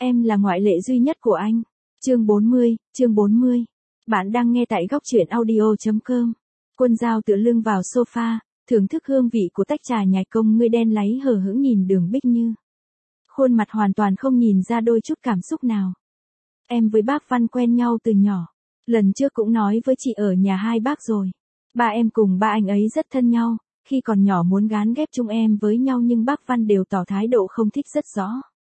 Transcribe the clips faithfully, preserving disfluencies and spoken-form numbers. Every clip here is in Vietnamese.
Em là ngoại lệ duy nhất của anh. Chương bốn mươi, chương bốn mươi. Bạn đang nghe tại góc truyện audio chấm com. Quân Dao tựa lưng vào sofa, thưởng thức hương vị của tách trà nhài công ngươi đen láy hờ hững nhìn Đường Bích Như. Khuôn mặt hoàn toàn không nhìn ra đôi chút cảm xúc nào. Em với bác Văn quen nhau từ nhỏ. Lần trước cũng nói với chị ở nhà hai bác rồi. Ba em cùng ba anh ấy rất thân nhau, khi còn nhỏ muốn gán ghép chúng em với nhau nhưng bác Văn đều tỏ thái độ không thích rất rõ.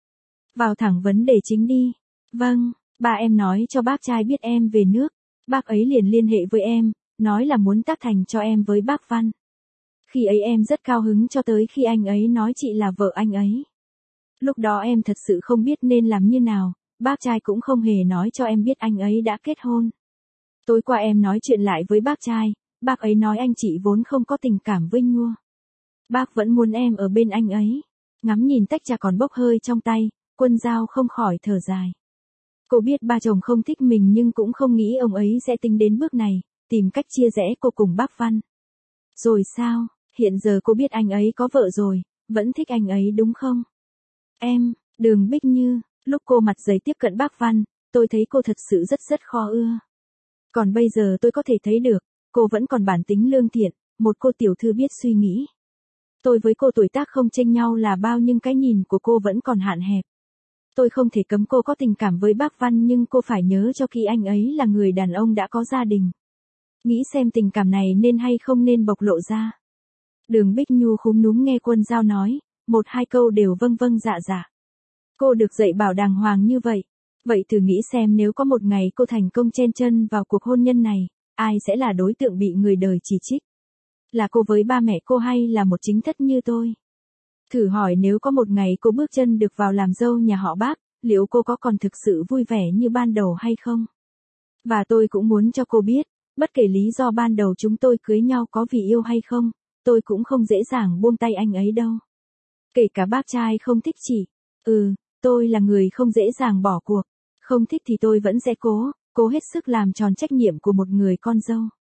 Vào thẳng vấn đề chính đi. Vâng, ba em nói cho bác trai biết em về nước. Bác ấy liền liên hệ với em, nói là muốn tác thành cho em với bác Văn. Khi ấy em rất cao hứng cho tới khi anh ấy nói chị là vợ anh ấy. Lúc đó em thật sự không biết nên làm như nào, bác trai cũng không hề nói cho em biết anh ấy đã kết hôn. Tối qua em nói chuyện lại với bác trai, bác ấy nói anh chị vốn không có tình cảm với Nhua. Bác vẫn muốn em ở bên anh ấy. Ngắm nhìn tách trà còn bốc hơi trong tay, Quân Dao không khỏi thở dài. Cô biết ba chồng không thích mình nhưng cũng không nghĩ ông ấy sẽ tính đến bước này, tìm cách chia rẽ cô cùng bác Văn. Rồi sao, hiện giờ cô biết anh ấy có vợ rồi, vẫn thích anh ấy đúng không? Em, Đường Bích Như, lúc cô mặt dày tiếp cận bác Văn, tôi thấy cô thật sự rất rất khó ưa. Còn bây giờ tôi có thể thấy được, cô vẫn còn bản tính lương thiện, một cô tiểu thư biết suy nghĩ. Tôi với cô tuổi tác không chênh nhau là bao nhưng cái nhìn của cô vẫn còn hạn hẹp. Tôi không thể cấm cô có tình cảm với bác Văn nhưng cô phải nhớ cho kỹ anh ấy là người đàn ông đã có gia đình. Nghĩ xem tình cảm này nên hay không nên bộc lộ ra. Đường Bích Nhu khúm núm nghe Quân Dao nói, một hai câu đều vâng vâng dạ dạ. Cô được dạy bảo đàng hoàng như vậy. Vậy thử nghĩ xem nếu có một ngày cô thành công chen chân vào cuộc hôn nhân này, ai sẽ là đối tượng bị người đời chỉ trích? Là cô với ba mẹ cô hay là một chính thất như tôi? Thử hỏi nếu có một ngày cô bước chân được vào làm dâu nhà họ bác, liệu cô có còn thực sự vui vẻ như ban đầu hay không? Và tôi cũng muốn cho cô biết, bất kể lý do ban đầu chúng tôi cưới nhau có vì yêu hay không, tôi cũng không dễ dàng buông tay anh ấy đâu. Kể cả bác trai không thích chị. Ừ, tôi là người không dễ dàng bỏ cuộc. Không thích thì tôi vẫn sẽ cố, cố hết sức làm tròn trách nhiệm của một người con dâu.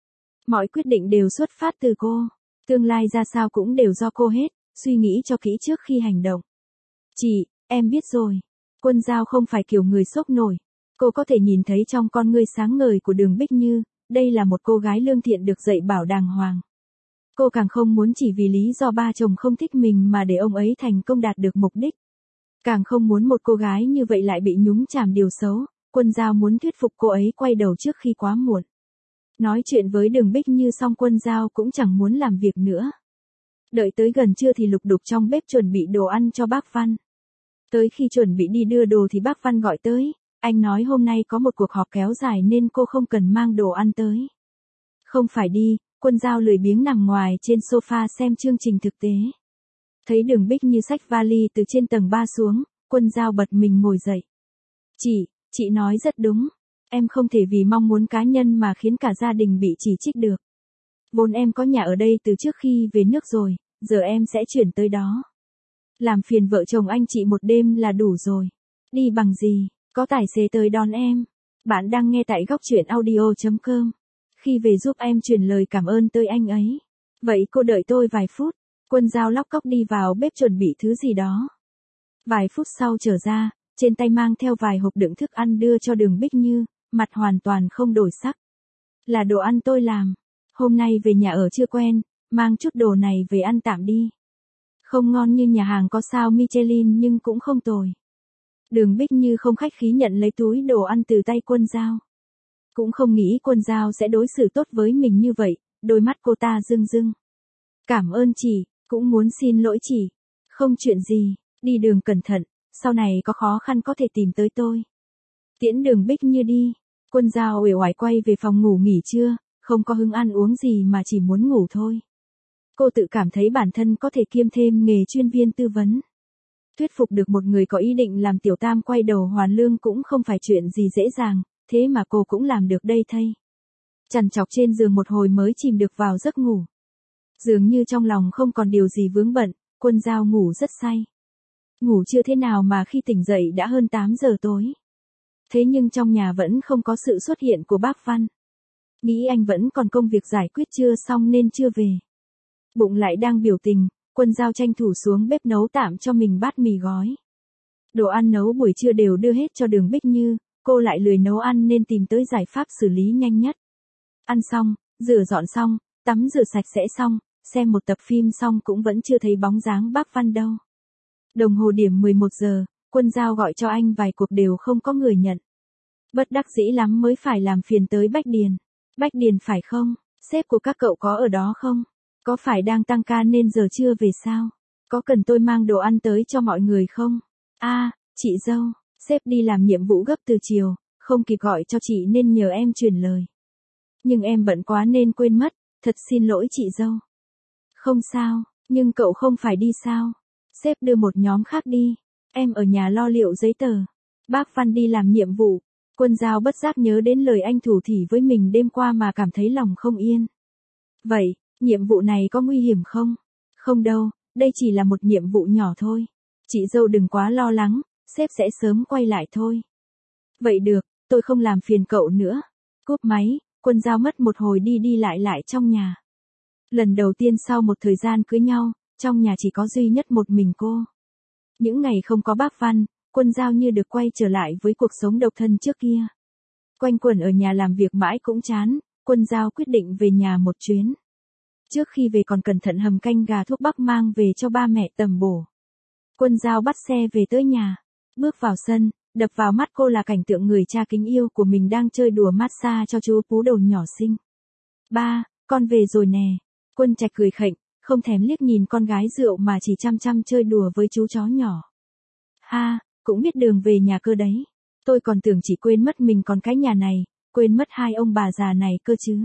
Mọi quyết định đều xuất phát từ cô. Tương lai ra sao cũng đều do cô hết, suy nghĩ cho kỹ trước khi hành động. Chị, em biết rồi. Quân Dao không phải kiểu người sốc nổi. Cô có thể nhìn thấy trong con ngươi sáng ngời của Đường Bích Như, đây là một cô gái lương thiện được dạy bảo đàng hoàng. Cô càng không muốn chỉ vì lý do ba chồng không thích mình mà để ông ấy thành công đạt được mục đích. Càng không muốn một cô gái như vậy lại bị nhúng chàm điều xấu, Quân Dao muốn thuyết phục cô ấy quay đầu trước khi quá muộn. Nói chuyện với Đường Bích Như xong Quân Dao cũng chẳng muốn làm việc nữa. Đợi tới gần trưa thì lục đục trong bếp chuẩn bị đồ ăn cho bác Văn. Tới khi chuẩn bị đi đưa đồ thì bác Văn gọi tới, anh nói hôm nay có một cuộc họp kéo dài nên cô không cần mang đồ ăn tới. Không phải đi, Quân Dao lười biếng nằm ngoài trên sofa xem chương trình thực tế. Thấy Đường Bích Như xách vali từ trên tầng ba xuống, Quân Dao bật mình ngồi dậy. Chị, chị nói rất đúng. Em không thể vì mong muốn cá nhân mà khiến cả gia đình bị chỉ trích được. Vốn em có nhà ở đây từ trước khi về nước rồi, giờ em sẽ chuyển tới đó. Làm phiền vợ chồng anh chị một đêm là đủ rồi. Đi bằng gì, có tài xế tới đón em. Bạn đang nghe tại góc truyện audio chấm com. Khi về giúp em truyền lời cảm ơn tới anh ấy. Vậy cô đợi tôi vài phút. Quân Dao lóc cóc đi vào bếp chuẩn bị thứ gì đó. Vài phút sau trở ra, trên tay mang theo vài hộp đựng thức ăn đưa cho Đường Bích Như, mặt hoàn toàn không đổi sắc. Là đồ ăn tôi làm. Hôm nay về nhà ở chưa quen, mang chút đồ này về ăn tạm đi. Không ngon như nhà hàng có sao Michelin nhưng cũng không tồi. Đường Bích Như không khách khí nhận lấy túi đồ ăn từ tay Quân Dao. Cũng không nghĩ Quân Dao sẽ đối xử tốt với mình như vậy, đôi mắt cô ta rưng rưng. Cảm ơn chị, cũng muốn xin lỗi chị. Không chuyện gì, đi đường cẩn thận, sau này có khó khăn có thể tìm tới tôi. Tiễn Đường Bích Như đi, Quân Dao uể oải quay về phòng ngủ nghỉ trưa, không có hứng ăn uống gì mà chỉ muốn ngủ thôi. Cô tự cảm thấy bản thân có thể kiêm thêm nghề chuyên viên tư vấn. Thuyết phục được một người có ý định làm tiểu tam quay đầu hoàn lương cũng không phải chuyện gì dễ dàng, thế mà cô cũng làm được đây thay. Trằn trọc trên giường một hồi mới chìm được vào giấc ngủ. Dường như trong lòng không còn điều gì vướng bận, Quân Dao ngủ rất say. Ngủ chưa thế nào mà khi tỉnh dậy đã hơn tám giờ tối. Thế nhưng trong nhà vẫn không có sự xuất hiện của bác Văn. Nghĩ anh vẫn còn công việc giải quyết chưa xong nên chưa về. Bụng lại đang biểu tình, Quân Dao tranh thủ xuống bếp nấu tạm cho mình bát mì gói. Đồ ăn nấu buổi trưa đều đưa hết cho Đường Bích Như, cô lại lười nấu ăn nên tìm tới giải pháp xử lý nhanh nhất. Ăn xong, rửa dọn xong, tắm rửa sạch sẽ xong, xem một tập phim xong cũng vẫn chưa thấy bóng dáng bác Văn đâu. Đồng hồ điểm mười một giờ, Quân Giao gọi cho anh vài cuộc đều không có người nhận. Bất đắc dĩ lắm mới phải làm phiền tới Bách Điền. Bách Điền phải không? Sếp của các cậu có ở đó không? Có phải đang tăng ca nên giờ trưa về sao? Có cần tôi mang đồ ăn tới cho mọi người không? A, à, chị dâu, sếp đi làm nhiệm vụ gấp từ chiều, không kịp gọi cho chị nên nhờ em truyền lời. Nhưng em bận quá nên quên mất, thật xin lỗi chị dâu. Không sao, nhưng cậu không phải đi sao? Sếp đưa một nhóm khác đi, em ở nhà lo liệu giấy tờ. Bác Văn đi làm nhiệm vụ. Quân Giao bất giác nhớ đến lời anh thủ thỉ với mình đêm qua mà cảm thấy lòng không yên. Vậy, nhiệm vụ này có nguy hiểm không? Không đâu, đây chỉ là một nhiệm vụ nhỏ thôi. Chị dâu đừng quá lo lắng, sếp sẽ sớm quay lại thôi. Vậy được, tôi không làm phiền cậu nữa. Cúp máy, Quân Giao mất một hồi đi đi lại lại trong nhà. Lần đầu tiên sau một thời gian cưới nhau, trong nhà chỉ có duy nhất một mình cô. Những ngày không có bác Văn, Quân Giao như được quay trở lại với cuộc sống độc thân trước kia. Quanh quẩn ở nhà làm việc mãi cũng chán, Quân Giao quyết định về nhà một chuyến. Trước khi về còn cẩn thận hầm canh gà thuốc bắc mang về cho ba mẹ tầm bổ. Quân Giao bắt xe về tới nhà. Bước vào sân, đập vào mắt cô là cảnh tượng người cha kính yêu của mình đang chơi đùa massage cho chú Pú Đầu nhỏ xinh. Ba, con về rồi nè. Quân Trạch cười khệnh, không thèm liếc nhìn con gái rượu mà chỉ chăm chăm chơi đùa với chú chó nhỏ. Ha, cũng biết đường về nhà cơ đấy. Tôi còn tưởng chỉ quên mất mình còn cái nhà này, quên mất hai ông bà già này cơ chứ.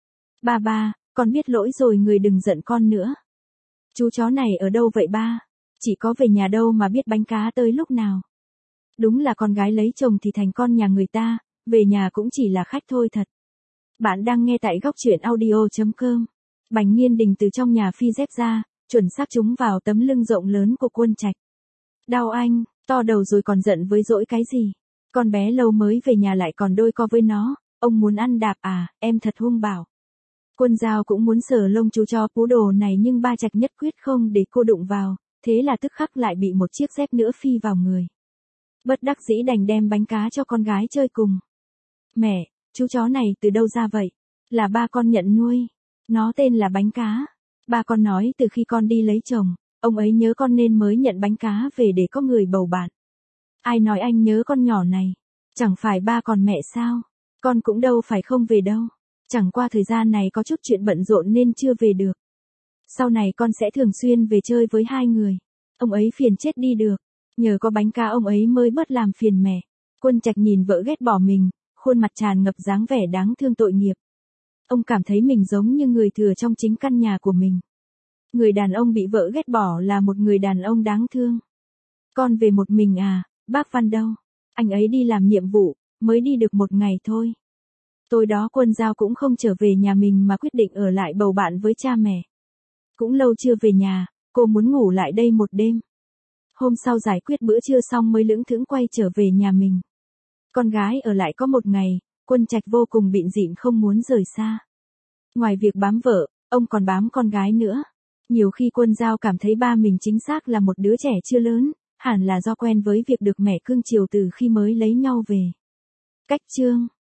Ba ba, con biết lỗi rồi, người đừng giận con nữa. Chú chó này ở đâu vậy ba? Chỉ có về nhà đâu mà biết bánh cá tới lúc nào. Đúng là con gái lấy chồng thì thành con nhà người ta, về nhà cũng chỉ là khách thôi thật. Bạn đang nghe tại góc truyện audio chấm com. Bành Nghiên Đình từ trong nhà phi dép ra, chuẩn xác trúng vào tấm lưng rộng lớn của Quân Trạch. Đau anh, to đầu rồi còn giận với dỗi cái gì? Con bé lâu mới về nhà lại còn đôi co với nó, ông muốn ăn đạp à, em thật hung bảo. Quân Giao cũng muốn sờ lông chú chó Pú Đồ này nhưng ba Trạch nhất quyết không để cô đụng vào, thế là tức khắc lại bị một chiếc dép nữa phi vào người. Bất đắc dĩ đành đem bánh cá cho con gái chơi cùng. Mẹ, chú chó này từ đâu ra vậy? Là ba con nhận nuôi. Nó tên là bánh cá. Ba con nói từ khi con đi lấy chồng, ông ấy nhớ con nên mới nhận bánh cá về để có người bầu bạn. Ai nói anh nhớ con nhỏ này? Chẳng phải ba còn mẹ sao? Con cũng đâu phải không về đâu. Chẳng qua thời gian này có chút chuyện bận rộn nên chưa về được. Sau này con sẽ thường xuyên về chơi với hai người. Ông ấy phiền chết đi được. Nhờ có bánh cá ông ấy mới bớt làm phiền mẹ. Quân Trạch nhìn vợ ghét bỏ mình, khuôn mặt tràn ngập dáng vẻ đáng thương tội nghiệp. Ông cảm thấy mình giống như người thừa trong chính căn nhà của mình. Người đàn ông bị vợ ghét bỏ là một người đàn ông đáng thương. Con về một mình à, bác Văn đâu? Anh ấy đi làm nhiệm vụ, mới đi được một ngày thôi. Tối đó Quân Giao cũng không trở về nhà mình mà quyết định ở lại bầu bạn với cha mẹ. Cũng lâu chưa về nhà, cô muốn ngủ lại đây một đêm. Hôm sau giải quyết bữa trưa xong mới lững thững quay trở về nhà mình. Con gái ở lại có một ngày, Quân Trạch vô cùng bịn dịn không muốn rời xa. Ngoài việc bám vợ, ông còn bám con gái nữa. Nhiều khi Quân Giao cảm thấy ba mình chính xác là một đứa trẻ chưa lớn, hẳn là do quen với việc được mẹ cưng chiều từ khi mới lấy nhau về. Cách chương